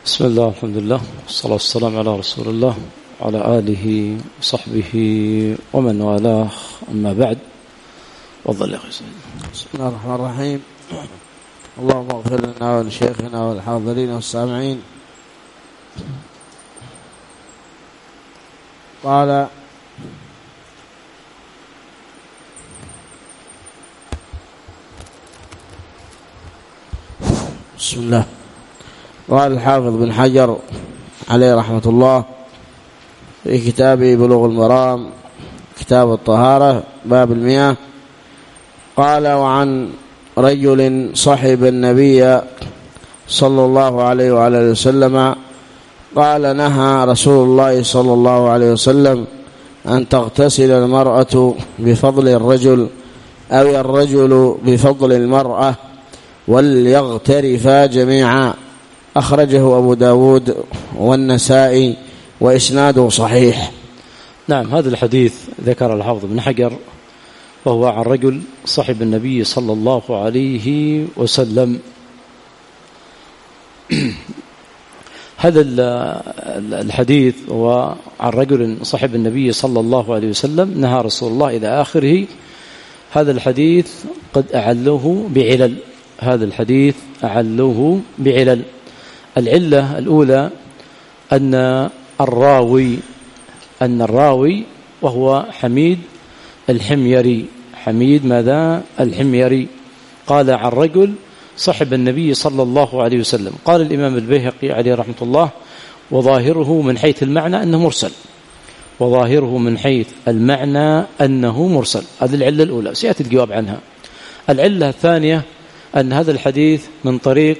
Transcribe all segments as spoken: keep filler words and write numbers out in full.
بسم الله الحمد لله والصلاة والسلام على رسول الله وعلى آله وصحبه ومن والاه، أما بعد. وظل يا أخي سيدنا. بسم الله الرحمن الرحيم. اللهم اغفر لنا ولشيخنا والحاضرين والسامعين. قال بسم الله. قال الحافظ بن حجر عليه رحمة الله في كتابه بلوغ المرام كتاب الطهارة باب المياه، قال: وعن رجل صحب النبي صلى الله عليه وعلى اله وسلم قال: نهى رسول الله صلى الله عليه وسلم أن تغتسل المرأة بفضل الرجل أو الرجل بفضل المرأة وليغترفا جميعا. أخرجه أبو داود والنسائي وإسناده صحيح. نعم، هذا الحديث ذكر الحافظ بن حجر وهو عن رجل صحب النبي صلى الله عليه وسلم. هذا الحديث هو عن رجل صحب النبي صلى الله عليه وسلم نهى رسول الله إلى آخره. هذا الحديث قد أعله بعلل هذا الحديث أعله بعلل. العلة الأولى أن الراوي أن الراوي وهو حميد الحميري حميد ماذا الحميري قال عن رجل صحب النبي صلى الله عليه وسلم. قال الإمام البيهقي عليه رحمة الله: وظاهره من حيث المعنى أنه مرسل وظاهره من حيث المعنى أنه مرسل. هذه العلة الأولى، سيأتي الجواب عنها. العلة الثانية أن هذا الحديث من طريق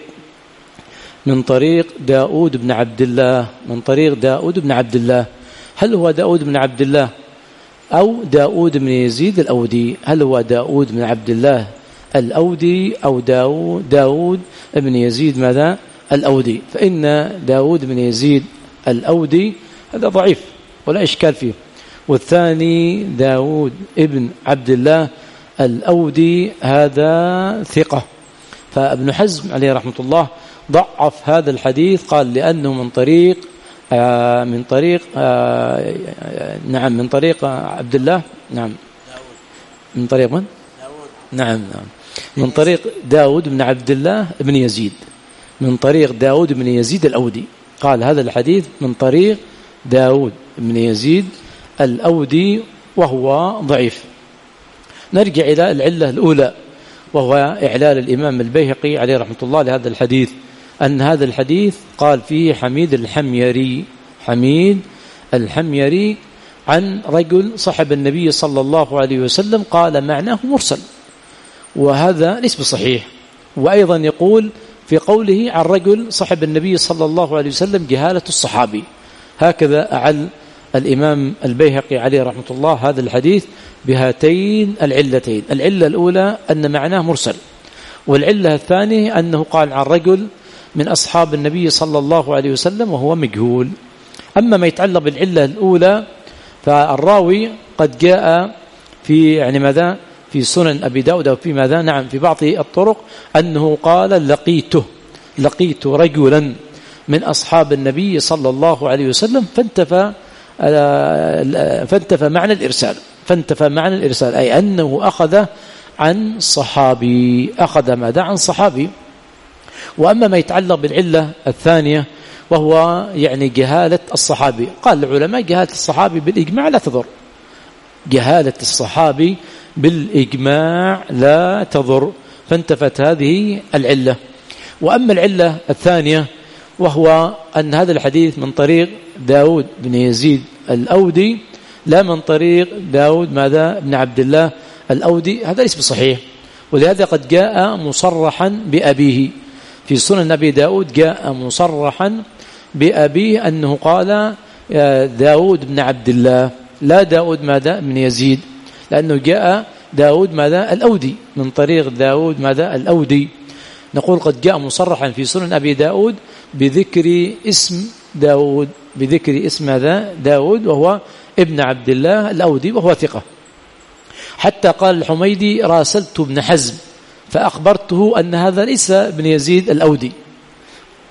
من طريق داود بن عبد الله من طريق داود بن عبد الله هل هو داود بن عبد الله أو داود بن يزيد الأودي؟ هل هو داود بن عبد الله الأودي أو داود, داود بن يزيد ماذا الأودي؟ فإن داود بن يزيد الأودي هذا ضعيف ولا إشكال فيه، والثاني داود ابن عبد الله الأودي هذا ثقة. فابن حزم عليه رحمة الله ضعف هذا الحديث، قال لأنه من طريق آه من طريق آه نعم من طريق عبد الله نعم من طريق من؟ نعم نعم من طريق داود بن عبد الله بن يزيد من طريق داود بن يزيد الأودي. قال هذا الحديث من طريق داود بن يزيد الأودي وهو ضعيف. نرجع إلى العلة الأولى وهو إعلال الإمام البيهقي عليه رحمة الله لهذا الحديث، أن هذا الحديث قال فيه حميد الحميري حميد الحميري عن رجل صحب النبي صلى الله عليه وسلم، قال معناه مرسل، وهذا ليس بصحيح. وأيضا يقول في قوله عن رجل صحب النبي صلى الله عليه وسلم جهالة الصحابي. هكذا أعل الإمام البيهقي عليه رحمة الله هذا الحديث بهاتين العلتين. العلة الأولى أن معناه مرسل، والعلة الثانية أنه قال عن رجل من أصحاب النبي صلى الله عليه وسلم وهو مجهول. أما ما يتعلق بالعلة الأولى فالراوي قد جاء في يعني ماذا في سنن أبي داود أو في ماذا نعم في بعض الطرق أنه قال لقيته لقيت رجلا من أصحاب النبي صلى الله عليه وسلم، فانتفى فانتفى معنى الإرسال فانتفى معنى الإرسال أي أنه أخذ عن صحابي أخذ ماذا عن صحابي. وأما ما يتعلق بالعلة الثانية وهو يعني جهالة الصحابي، قال العلماء جهالة الصحابي بالإجماع لا تضر جهالة الصحابي بالإجماع لا تضر فانتفت هذه العلة. وأما العلة الثانية وهو أن هذا الحديث من طريق داود بن يزيد الأودي لا من طريق داود ماذا بن عبد الله الأودي، هذا ليس بصحيح. ولهذا قد جاء مصرحا بأبيه في سنن أبي داود، جاء مصرحا بأبيه أنه قال داود بن عبد الله لا داود ماذا بن يزيد، لأنه جاء داود ماذا الأودي من طريق داود ماذا الأودي. نقول قد جاء مصرحا في سنن أبي داود بذكر اسم داود بذكر اسم هذا داود وهو ابن عبد الله الأودي وهو ثقة. حتى قال الحميدي راسلت ابن حزم فأخبرته أن هذا ليس ابن يزيد الأودي،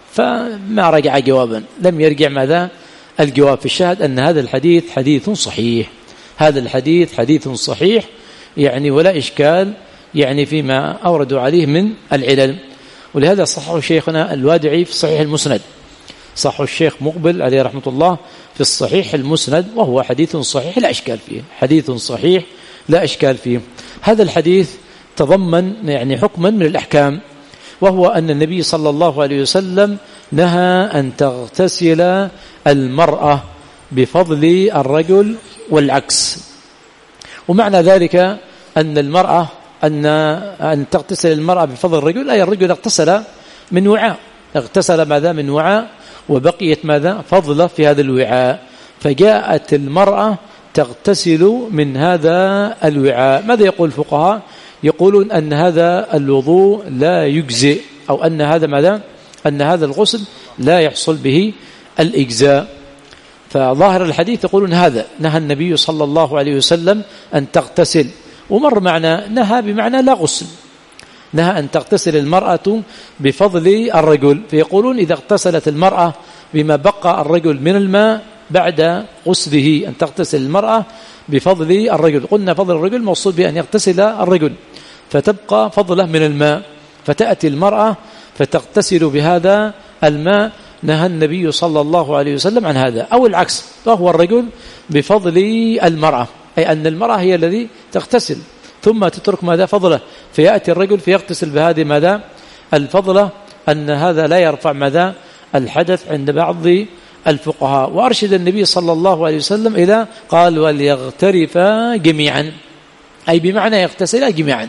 فما رجع جوابا، لم يرجع ماذا الجواب. في الشاهد أن هذا الحديث حديث صحيح، هذا الحديث حديث صحيح يعني ولا إشكال يعني فيما أوردوا عليه من العلل. ولهذا صححه شيخنا الوادعي في صحيح المسند، صححه الشيخ مقبل عليه رحمة الله في الصحيح المسند، وهو حديث صحيح لا إشكال فيه، حديث صحيح لا إشكال فيه. هذا الحديث تضمن يعني حكما من الأحكام، وهو أن النبي صلى الله عليه وسلم نهى أن تغتسل المرأة بفضل الرجل والعكس. ومعنى ذلك أن المرأة أن أن تغتسل المرأة بفضل الرجل، أي الرجل اغتسل من وعاء، اغتسل ماذا من وعاء وبقيت ماذا فضلة في هذا الوعاء، فجاءت المرأة تغتسل من هذا الوعاء. ماذا يقول الفقهاء؟ يقولون أن هذا الوضوء لا يجزئ، أو أن هذا ماذا أن هذا الغسل لا يحصل به الإجزاء. فظاهر الحديث يقولون هذا نهى النبي صلى الله عليه وسلم أن تغتسل، ومر معنا نهى بمعنى لا غسل، نهى أن تغتسل المرأة بفضل الرجل. فيقولون إذا اغتسلت المرأة بما بقى الرجل من الماء بعد غسله أن تغتسل المرأة بفضل الرجل. قلنا فضل الرجل موصول بأن يغتسل الرجل فتبقى فضله من الماء، فتأتي المرأة فتغتسل بهذا الماء، نهى النبي صلى الله عليه وسلم عن هذا. أو العكس، فهو الرجل بفضل المرأة، أي أن المرأة هي الذي تغتسل ثم تترك ماذا فضله، فيأتي الرجل فيغتسل بهذه ماذا الفضلة، أن هذا لا يرفع ماذا الحدث عند بعض الفقهاء. وأرشد النبي صلى الله عليه وسلم إلى قال وليغترفا جميعا، أي بمعنى يغتسلا جميعا.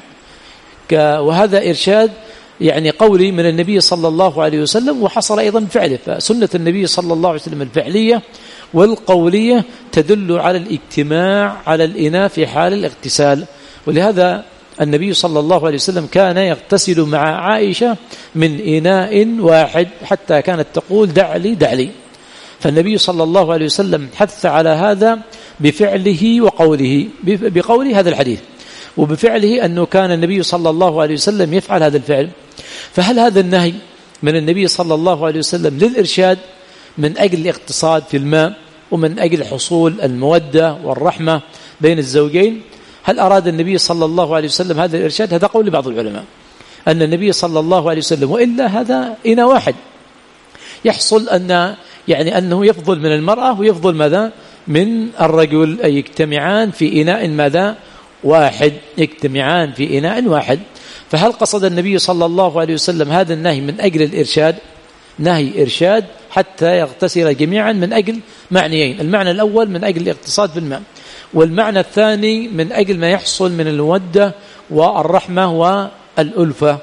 وهذا إرشاد يعني قولي من النبي صلى الله عليه وسلم، وحصل أيضا فعله. فسنة النبي صلى الله عليه وسلم الفعلية والقولية تدل على الاجتماع على الإناء في حال الاغتسال. ولهذا النبي صلى الله عليه وسلم كان يغتسل مع عائشة من إناء واحد، حتى كانت تقول دع لي دع لي. فالنبي صلى الله عليه وسلم حث على هذا بفعله وقوله، بقوله هذا الحديث، وبفعله أنه كان النبي صلى الله عليه وسلم يفعل هذا الفعل. فهل هذا النهي من النبي صلى الله عليه وسلم للإرشاد من أجل الاقتصاد في الماء ومن أجل حصول المودة والرحمة بين الزوجين؟ هل أراد النبي صلى الله عليه وسلم هذا الإرشاد؟ هذا قول بعض العلماء أن النبي صلى الله عليه وسلم، وإلا هذا إناء واحد، يحصل أن يعني أنه يفضل من المرأة ويفضل ماذا من الرجل، أي يجتمعان في إناء ماذا واحد، يجتمعان في إناء واحد. فهل قصد النبي صلى الله عليه وسلم هذا النهي من أجل الإرشاد؟ نهي إرشاد حتى يغتسل جميعا من أجل معنيين، المعنى الأول من أجل الاقتصاد في الماء، والمعنى الثاني من أجل ما يحصل من المودة والرحمة والألفة.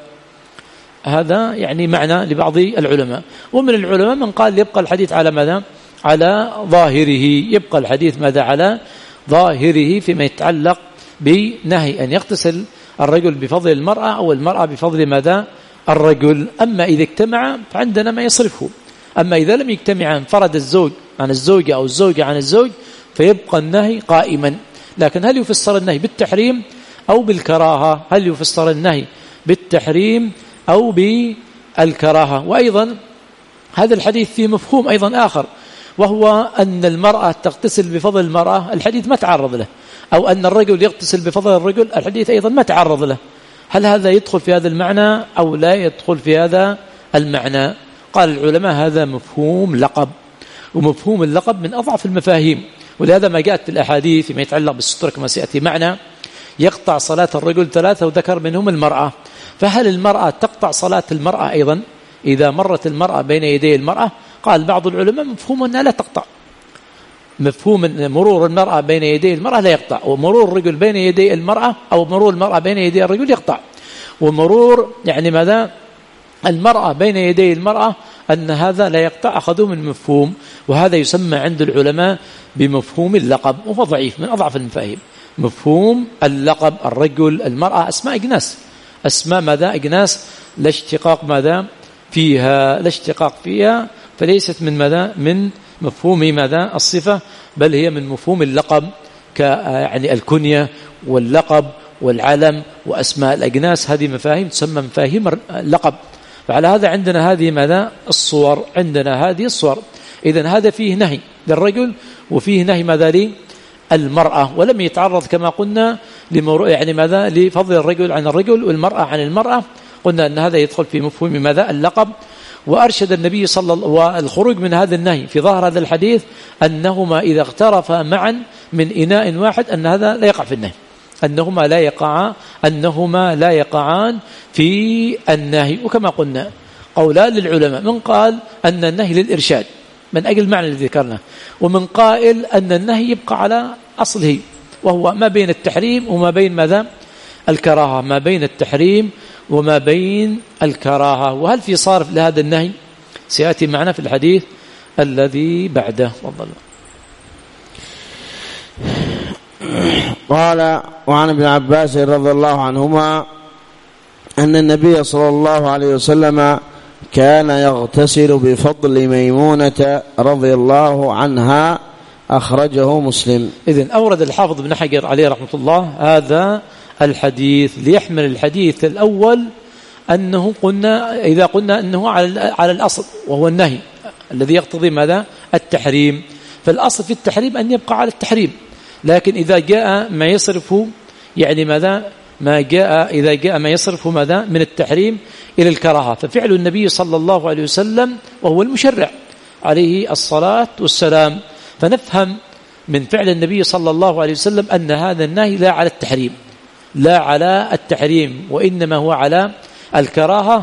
هذا يعني معنى لبعض العلماء. ومن العلماء من قال يبقى الحديث على ماذا على ظاهره، يبقى الحديث ماذا على ظاهره فيما يتعلق بنهي أن يغتسل الرجل بفضل المرأة أو المرأة بفضل ماذا الرجل. أما إذا اجتمع فعندنا ما يصرفه، أما إذا لم يجتمع انفرد الزوج عن الزوجة أو الزوجة عن الزوج فيبقى النهي قائما. لكن هل يفسر النهي بالتحريم أو بالكراهة؟ هل يفسر النهي بالتحريم أو بالكراهة؟ وأيضا هذا الحديث فيه مفهوم أيضا آخر، وهو أن المرأة تغتسل بفضل المرأة، الحديث ما تعرض له، أو أن الرجل يغتسل بفضل الرجل، الحديث أيضا ما تعرض له. هل هذا يدخل في هذا المعنى أو لا يدخل في هذا المعنى؟ قال العلماء هذا مفهوم لقب، ومفهوم اللقب من أضعف المفاهيم. ولهذا ما جاءت في الأحاديث فيما يتعلق بالستر كما سيأتي معنا يقطع صلاة الرجل ثلاثة وذكر منهم المرأة. فهل المرأة تقطع صلاة المرأة أيضا إذا مرت المرأة بين يدي المرأة؟ قال بعض العلماء مفهوم أنها لا تقطع، مفهوم أن مرور المرأة بين يدي المرأة لا يقطع، ومرور الرجل بين يدي المرأة أو مرور المرأة بين يدي الرجل يقطع، ومرور يعني ماذا المرأة بين يدي المرأة أن هذا لا يقطع، أخذوه من مفهوم، وهذا يسمى عند العلماء بمفهوم اللقب، وهو ضعيف من أضعف المفاهيم. مفهوم اللقب الرجل المرأة أسماء أجناس، أسماء ماذا أجناس لا اشتقاق ماذا فيها، لا اشتقاق فيها، فليست من ماذا من مفهوم ماذا الصفة، بل هي من مفهوم اللقب ك يعني الكنية واللقب والعلم وأسماء الأجناس، هذه مفاهيم تسمى مفاهيم اللقب. فعلى هذا عندنا هذه ماذا الصور، عندنا هذه الصور. إذن هذا فيه نهي للرجل وفيه نهي ماذا للمرأة، ولم يتعرض كما قلنا لمر... يعني ماذا لفضل الرجل عن الرجل والمرأة عن المرأة. قلنا أن هذا يدخل في مفهوم ماذا اللقب. وأرشد النبي صلى الله عليه وسلم والخروج من هذا النهي في ظاهر هذا الحديث أنهما إذا اغترفا معا من إناء واحد أن هذا لا يقع في النهي، أنهما لا يقعان أنهما لا يقعان في النهي. وكما قلنا قولان للعلماء، من قال أن النهي للإرشاد من أجل المعنى الذي ذكرناه، ومن قائل أن النهي يبقى على أصله وهو ما بين التحريم وما بين ماذا الكراهة، ما بين التحريم وما بين الكراهة. وهل في صارف لهذا النهي؟ سيأتي معنا في الحديث الذي بعده. تفضل. قال وعن ابن عباس رضي الله عنهما أن النبي صلى الله عليه وسلم كان يغتسل بفضل ميمونة رضي الله عنها، أخرجه مسلم. إذن أورد الحافظ بن حجر عليه رحمة الله هذا الحديث ليحمل الحديث الأول أنه قلنا إذا قلنا أنه على على الأصل وهو النهي الذي يقتضي ماذا التحريم، فالأصل في التحريم أن يبقى على التحريم. لكن إذا جاء ما يصرفه يعني ماذا ما جاء إذا جاء ما يصرفه ماذا من التحريم إلى الكراهة، ففعل النبي صلى الله عليه وسلم وهو المشرع عليه الصلاة والسلام، فنفهم من فعل النبي صلى الله عليه وسلم أن هذا النهي لا على التحريم لا على التحريم وإنما هو على الكراهة.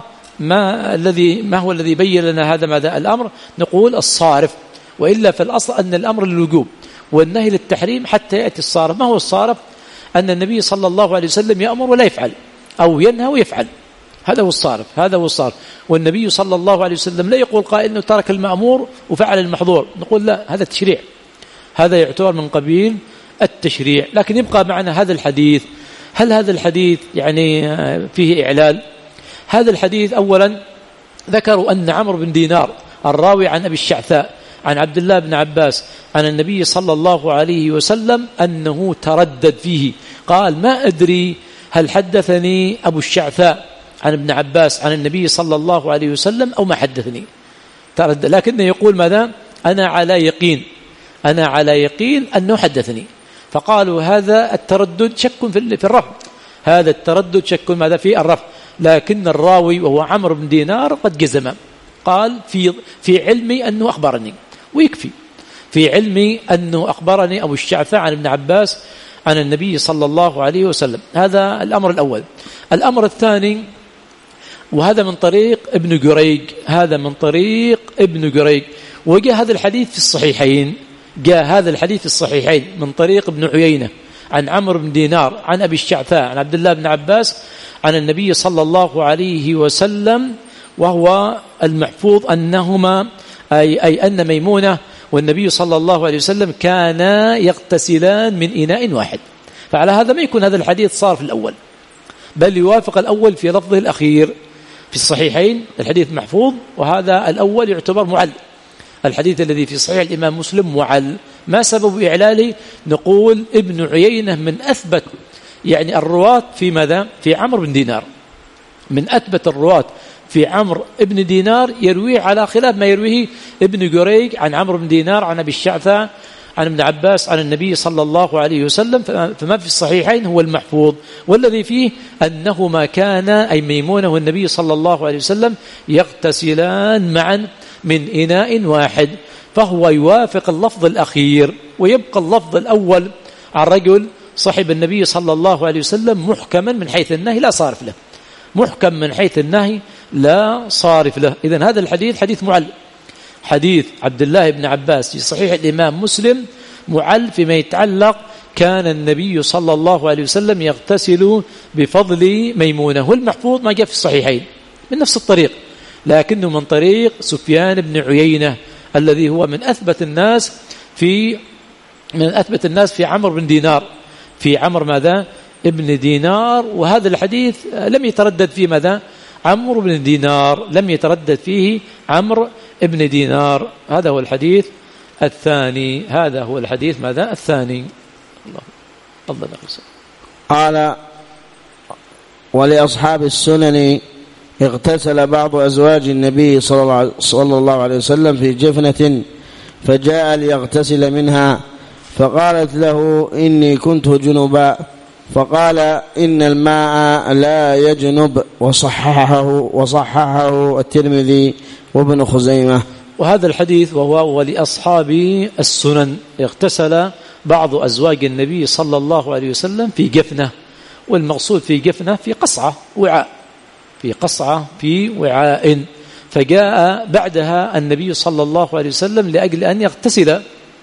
ما الذي ما هو الذي بين لنا هذا ماذا الأمر؟ نقول الصارف، وإلا في الأصل أن الأمر للوجوب والنهي للتحريم حتى يأتي الصارف. ما هو الصارف؟ أن النبي صلى الله عليه وسلم يأمر ولا يفعل أو ينهى ويفعل، هذا هو الصارف هذا هو الصارف. والنبي صلى الله عليه وسلم لا يقول قائل أنه ترك المأمور وفعل المحظور، نقول لا، هذا التشريع، هذا يعتبر من قبيل التشريع. لكن يبقى معنا هذا الحديث. هل هذا الحديث يعني فيه إعلال؟ هذا الحديث أولا ذكروا أن عمرو بن دينار الراوي عن أبي الشعثاء عن عبد الله بن عباس عن النبي صلى الله عليه وسلم أنه تردد فيه، قال ما أدري هل حدثني أبو الشعثاء عن ابن عباس عن النبي صلى الله عليه وسلم أو ما حدثني، تردد. لكنه يقول ماذا؟ أنا على يقين أنا على يقين أنه حدثني. فقالوا هذا التردد شك في الرفع، هذا التردد شك ماذا في الرفع. لكن الراوي وهو عمرو بن دينار قد جزم، قال في في علمي أنه أخبرني، ويكفي في علمي أنه أخبرني أبو الشعثاء عن ابن عباس عن النبي صلى الله عليه وسلم. هذا الأمر الأول. الأمر الثاني، وهذا من طريق ابن جريج هذا من طريق ابن جريج وجاء هذا الحديث في الصحيحين جاء هذا الحديث في الصحيحين من طريق ابن عيينة عن عمرو بن دينار عن أبي الشعثاء عن عبد الله بن عباس عن النبي صلى الله عليه وسلم، وهو المحفوظ أنهما أي, أي أن ميمونة والنبي صلى الله عليه وسلم كانا يغتسلان من إناء واحد. فعلى هذا ما يكون هذا الحديث صار في الأول، بل يوافق الأول في لفظه الأخير في الصحيحين. الحديث محفوظ، وهذا الأول يعتبر معل. الحديث الذي في صحيح الإمام مسلم معل. ما سبب إعلاله؟ نقول ابن عيينة من أثبت يعني الرواة في ماذا؟ في عمرو بن دينار، من أثبت الرواة في عمرو ابن دينار، يرويه على خلاف ما يرويه ابن جريج عن عمرو بن دينار عن أبي الشعثاء عن ابن عباس عن النبي صلى الله عليه وسلم. فما في الصحيحين هو المحفوظ، والذي فيه أنهما كان أي ميمونة والنبي صلى الله عليه وسلم يغتسلان معا من إناء واحد، فهو يوافق اللفظ الأخير، ويبقى اللفظ الأول عن رجل صاحب النبي صلى الله عليه وسلم محكما من حيث النهي لا صارف له، محكم من حيث النهي لا صارف له. إذن هذا الحديث حديث معل، حديث عبد الله بن عباس في صحيح الإمام مسلم معل فيما يتعلق كان النبي صلى الله عليه وسلم يغتسل بفضل ميمونة. والمحفوظ ما جاء في الصحيحين من نفس الطريق، لكنه من طريق سفيان بن عيينة الذي هو من أثبت الناس في من أثبت الناس في عمرو بن دينار في عمرو ماذا ابن دينار. وهذا الحديث لم يتردد فيه ماذا عمرو بن دينار، لم يتردد فيه عمرو ابن دينار. هذا هو الحديث الثاني هذا هو الحديث ماذا الثاني. الله الله. قال ولأصحاب السنن اغتسل بعض أزواج النبي صلى الله عليه وسلم في جفنة فجاء ليغتسل منها فقالت له إني كنت جنبا فقال إن الماء لا يجنب وصححه, وصححه الترمذي وابن خزيمة. وهذا الحديث وهو ولأصحاب السنن اغتسل بعض أزواج النبي صلى الله عليه وسلم في جفنة، والمقصود في جفنة في قصعة وعاء، في قصعة في وعاء، فجاء بعدها النبي صلى الله عليه وسلم لأجل أن يغتسل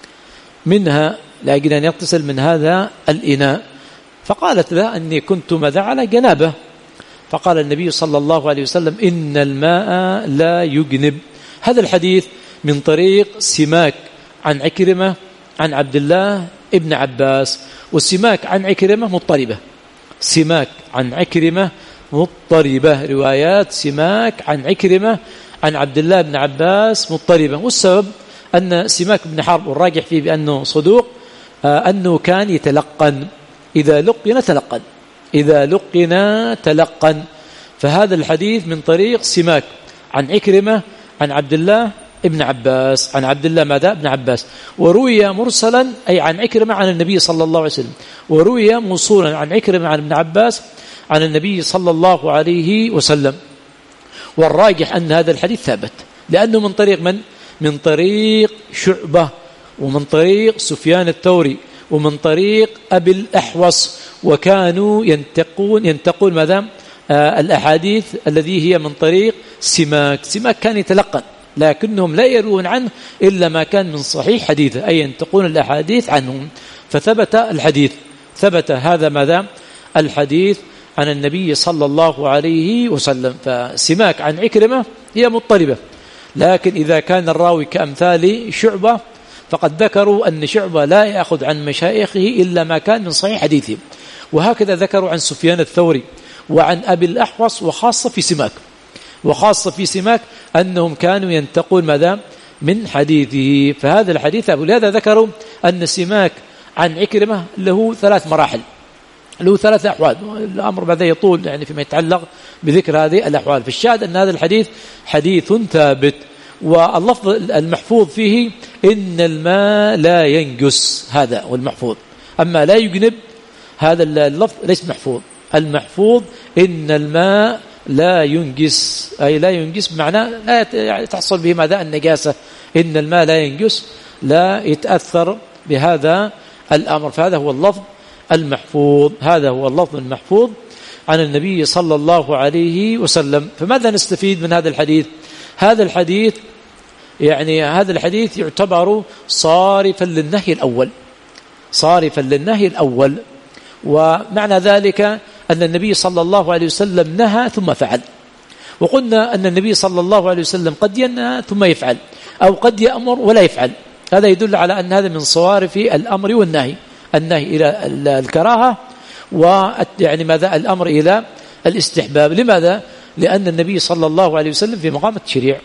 منها، لأجل أن يغتسل من هذا الإناء، فقالت له أني كنت ماذا على جنابه، فقال النبي صلى الله عليه وسلم إن الماء لا يجنب. هذا الحديث من طريق سماك عن عكرمة عن عبد الله ابن عباس، والسماك عن عكرمة مضطربة، سماك عن عكرمة مضطربة، روايات سماك عن عكرمة عن عبد الله بن عباس مضطربة، والسبب أن سماك بن حرب والراجح فيه بأنه صدوق أنه كان يتلقن، إذا لقن تلقن، إذا لقن تلقن. فهذا الحديث من طريق سماك عن عكرمة عن عبد الله ابن عباس، عن عبد الله ماذا ابن عباس، وروي مرسلا أي عن عكرمة عن النبي صلى الله عليه وسلم، وروي موصولا عن عكرمة عن ابن عباس عن النبي صلى الله عليه وسلم. والراجح أن هذا الحديث ثابت، لأنه من طريق من؟ من طريق شعبة، ومن طريق سفيان الثوري، ومن طريق أبي الأحوص، وكانوا ينتقون ينتقون ماذا آه الأحاديث الذي هي من طريق سماك. سماك كان يتلقن، لكنهم لا يروون عنه إلا ما كان من صحيح حديثه، أي ينتقون الأحاديث عنهم، فثبت الحديث، ثبت هذا ماذا الحديث عن النبي صلى الله عليه وسلم. فسماك عن عكرمة هي مضطربة، لكن إذا كان الراوي كأمثال شعبة فقد ذكروا أن شعبة لا يأخذ عن مشايخه إلا ما كان من صحيح حديثه، وهكذا ذكروا عن سفيان الثوري وعن أبي الأحوص، وخاصة في سماك، وخاصة في سماك أنهم كانوا ينتقون ماذا من حديثه. فهذا الحديث ولهذا ذكروا أن سماك عن عكرمة له ثلاث مراحل، له ثلاث أحوال، الأمر بعد يطول يعني فيما يتعلق بذكر هذه الأحوال. فالشاهد أن هذا الحديث حديث ثابت، واللفظ المحفوظ فيه إن الماء لا ينجس، هذا والمحفوظ، أما لا يجنب هذا اللفظ ليس محفوظ. المحفوظ إن الماء لا ينجس، أي لا ينجس بمعنى لا تحصل به ماذا النجاسة، إن الماء لا ينجس، لا يتأثر بهذا الأمر. فهذا هو اللفظ المحفوظ، هذا هو اللفظ المحفوظ عن النبي صلى الله عليه وسلم. فماذا نستفيد من هذا الحديث؟ هذا الحديث يعني هذا الحديث يعتبر صارفا للنهي الأول، صارفا للنهي الأول، ومعنى ذلك أن النبي صلى الله عليه وسلم نهى ثم فعل، وقلنا أن النبي صلى الله عليه وسلم قد ينهى ثم يفعل، أو قد يأمر ولا يفعل، هذا يدل على أن هذا من صوارف الأمر والنهي، النهي إلى الكراهة، ويعني ماذا الأمر إلى الاستحباب. لماذا؟ لأن النبي صلى الله عليه وسلم في مقام التشريع،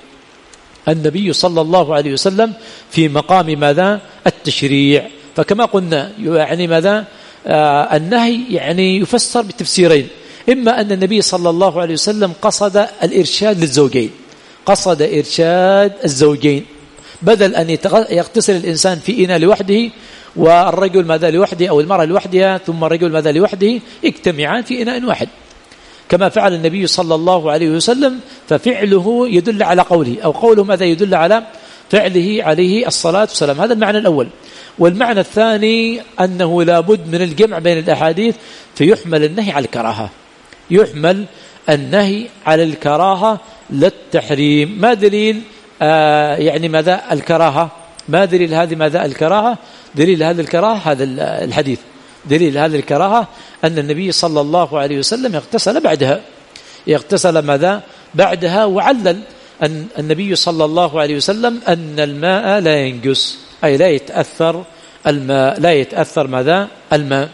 النبي صلى الله عليه وسلم في مقام ماذا التشريع. فكما قلنا يعني ماذا آه النهي يعني يفسر بتفسيرين، إما أن النبي صلى الله عليه وسلم قصد الإرشاد للزوجين، قصد إرشاد الزوجين، بدل أن يغتسل الإنسان في إناء لوحده والرجل ماذا لوحده، أو المرأة لوحدها ثم الرجل ماذا لوحده، يجتمعان في إناء واحد كما فعل النبي صلى الله عليه وسلم، ففعله يدل على قوله، أو قوله ماذا يدل على فعله عليه الصلاة والسلام. هذا المعنى الأول. والمعنى الثاني أنه لابد من الجمع بين الأحاديث، فيحمل النهي على الكراهة، يحمل النهي على الكراهة للتحريم. ما دليل آه يعني ماذا الكراهة؟ ما دليل هذه ماذا الكراهة؟ دليل هذه الكراهة هذا الحديث، دليل هذه الكراهة أن النبي صلى الله عليه وسلم اغتسل بعدها، اغتسل ماذا بعدها، وعلل أن النبي صلى الله عليه وسلم أن الماء لا ينجس، أي لا يتأثر الماء، لا يتأثر ماذا الماء.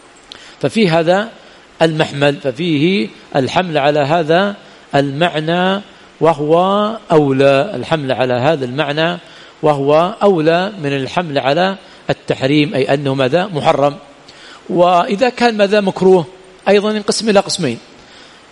ففي هذا المحمل، ففيه الحمل على هذا المعنى وهو أولى، الحمل على هذا المعنى وهو أولى من الحمل على التحريم، أي أنه ماذا محرم. وإذا كان ماذا مكروه أيضا ينقسم إلى قسمين،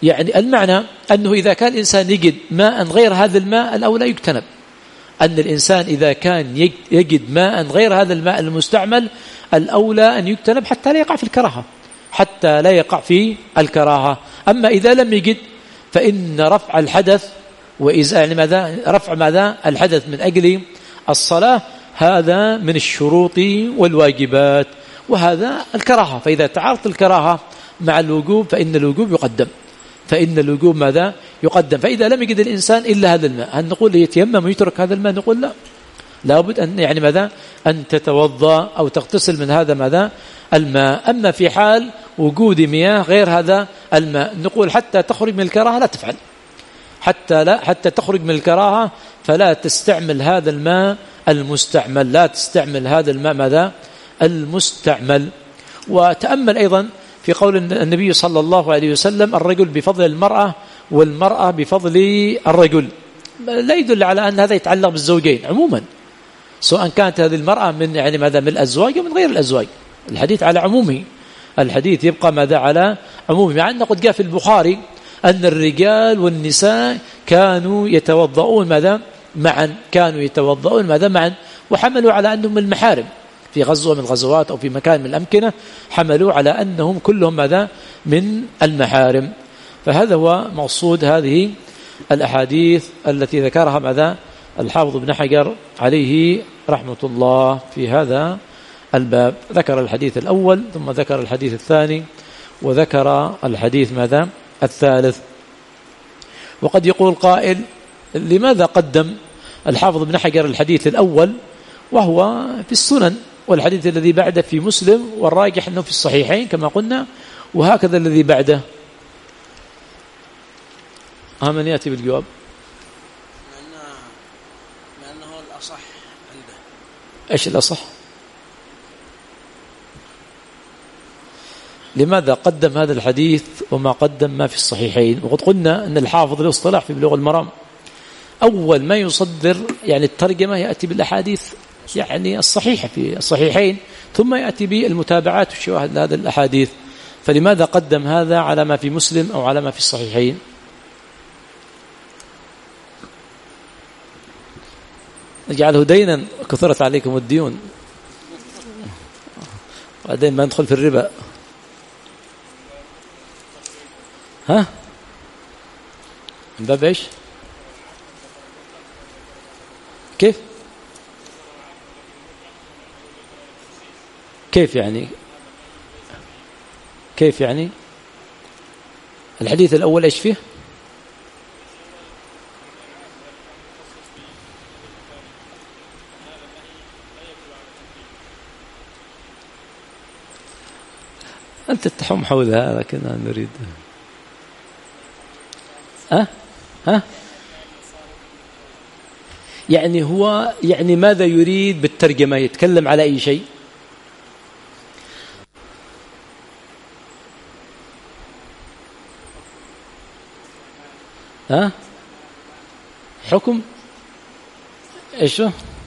يعني المعنى أنه إذا كان الإنسان يجد ماء غير هذا الماء الأولى يجتنب، أن الإنسان إذا كان يجد ماء غير هذا الماء المستعمل الأولى أن يجتنب حتى لا يقع في الكراهة، حتى لا يقع في الكراهة. أما إذا لم يجد فإن رفع الحدث وإذا يعني ماذا رفع ماذا الحدث من أجل الصلاة هذا من الشروط والواجبات، وهذا الكراهة. فإذا تعارضت الكراهة مع الوجوب فإن الوجوب يقدم، فإن الوجوب ماذا يقدم. فإذا لم يجد الإنسان إلا هذا الماء هل نقول يتيمم ويترك هذا الماء؟ نقول لا، لابد أن يعني ماذا أن تتوضأ أو تغتسل من هذا ماذا الماء. أما في حال وجود مياه غير هذا الماء نقول حتى تخرج من الكراهة لا تفعل، حتى لا حتى تخرج من الكراهة فلا تستعمل هذا الماء المستعمل، لا تستعمل هذا الماء ماذا المستعمل. وتأمل أيضا في قول النبي صلى الله عليه وسلم الرجل بفضل المرأة والمرأة بفضل الرجل، لا يدل على أن هذا يتعلق بالزوجين عموما، سواء كانت هذه المرأة من يعني ماذا من الأزواج ومن غير الأزواج، الحديث على عمومه، الحديث يبقى ماذا على عمومه. مع أن قد جاء في البخاري أن الرجال والنساء كانوا يتوضؤون ماذا معا، كانوا يتوضؤون ماذا معا، وحملوا على أنهم المحارم في غزوة من الغزوات أو في مكان من الأمكنة، حملوا على أنهم كلهم ماذا من المحارم. فهذا هو مقصود هذه الأحاديث التي ذكرها ماذا الحافظ ابن حجر عليه رحمة الله في هذا الباب. ذكر الحديث الأول ثم ذكر الحديث الثاني وذكر الحديث ماذا الثالث. وقد يقول قائل لماذا قدم الحافظ ابن حجر الحديث الأول وهو في السنن، والحديث الذي بعده في مسلم، والراجح أنه في الصحيحين كما قلنا، وهكذا الذي بعده. ها من يأتي بالجواب؟ لأنه الأصح عنده. إيش الأصح؟ لماذا قدم هذا الحديث وما قدم ما في الصحيحين؟ وقد قلنا أن الحافظ له اصطلاح في بلوغ المرام، أول ما يصدر يعني الترجمة يأتي بالأحاديث يعني الصحيحة في الصحيحين، ثم يأتي بالمتابعات والشواهد لهذه الأحاديث. فلماذا قدم هذا على ما في مسلم أو على ما في الصحيحين؟ نجعله دينا كثرت عليكم الديون، بعدين ما ندخل في الربا. ها من باب ايش؟ كيف كيف يعني كيف يعني الحديث الأول ايش فيه؟ أنت تحوم حول هذا لكننا نريد ها ها يعني هو يعني ماذا يريد بالترجمة؟ يتكلم على أي شيء؟ ها حكم ايش؟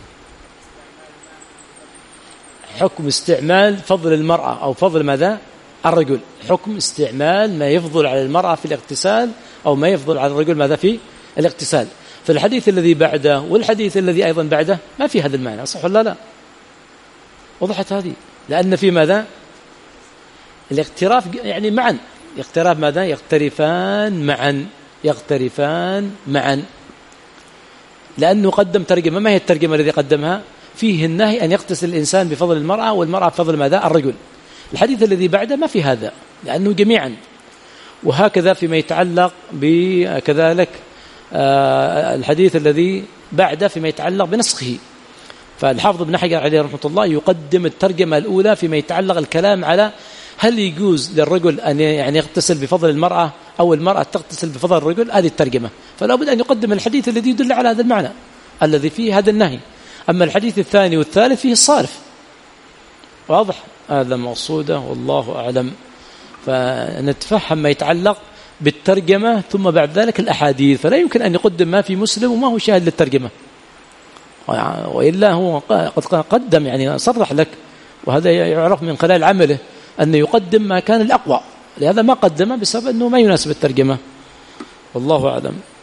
حكم استعمال فضل المرأة أو فضل ماذا الرجل، حكم استعمال ما يفضل على المرأة في الاغتسال أو ما يفضل على الرجل ماذا في الاغتسال. فالحديث الذي بعده والحديث الذي أيضا بعده ما في هذا المعنى، صح ولا لا؟ وضحت هذه، لأن في ماذا الاقتراف يعني معا، اقتراف ماذا يقترفان معا، يقترفان معا، لأنه قدم ترجمة. ما هي الترجمة الذي قدمها؟ فيه النهي أن يغتسل الإنسان بفضل المرأة والمرأة بفضل ماذا الرجل. الحديث الذي بعده ما في هذا لأنه جميعا. وهكذا فيما يتعلق بكذلك الحديث الذي بعده فيما يتعلق بنسخه. فالحافظ ابن حجر عليه رحمة الله يقدم الترجمة الأولى فيما يتعلق الكلام على هل يجوز للرجل أن يعني يغتسل بفضل المرأة أو المرأة تغتسل بفضل الرجل، هذه الترجمة. فلا بد أن يقدم الحديث الذي يدل على هذا المعنى الذي فيه هذا النهي. أما الحديث الثاني والثالث فيه الصارف. واضح؟ هذا مقصوده والله أعلم. فنتفهم ما يتعلق بالترجمة ثم بعد ذلك الأحاديث. فلا يمكن أن يقدم ما في مسلم وما هو شاهد للترجمة، وإلا هو قد قدم يعني صرح لك، وهذا يعرف من خلال عمله أن يقدم ما كان الأقوى، لهذا ما قدمه بسبب أنه ما يناسب الترجمة. والله أعلم.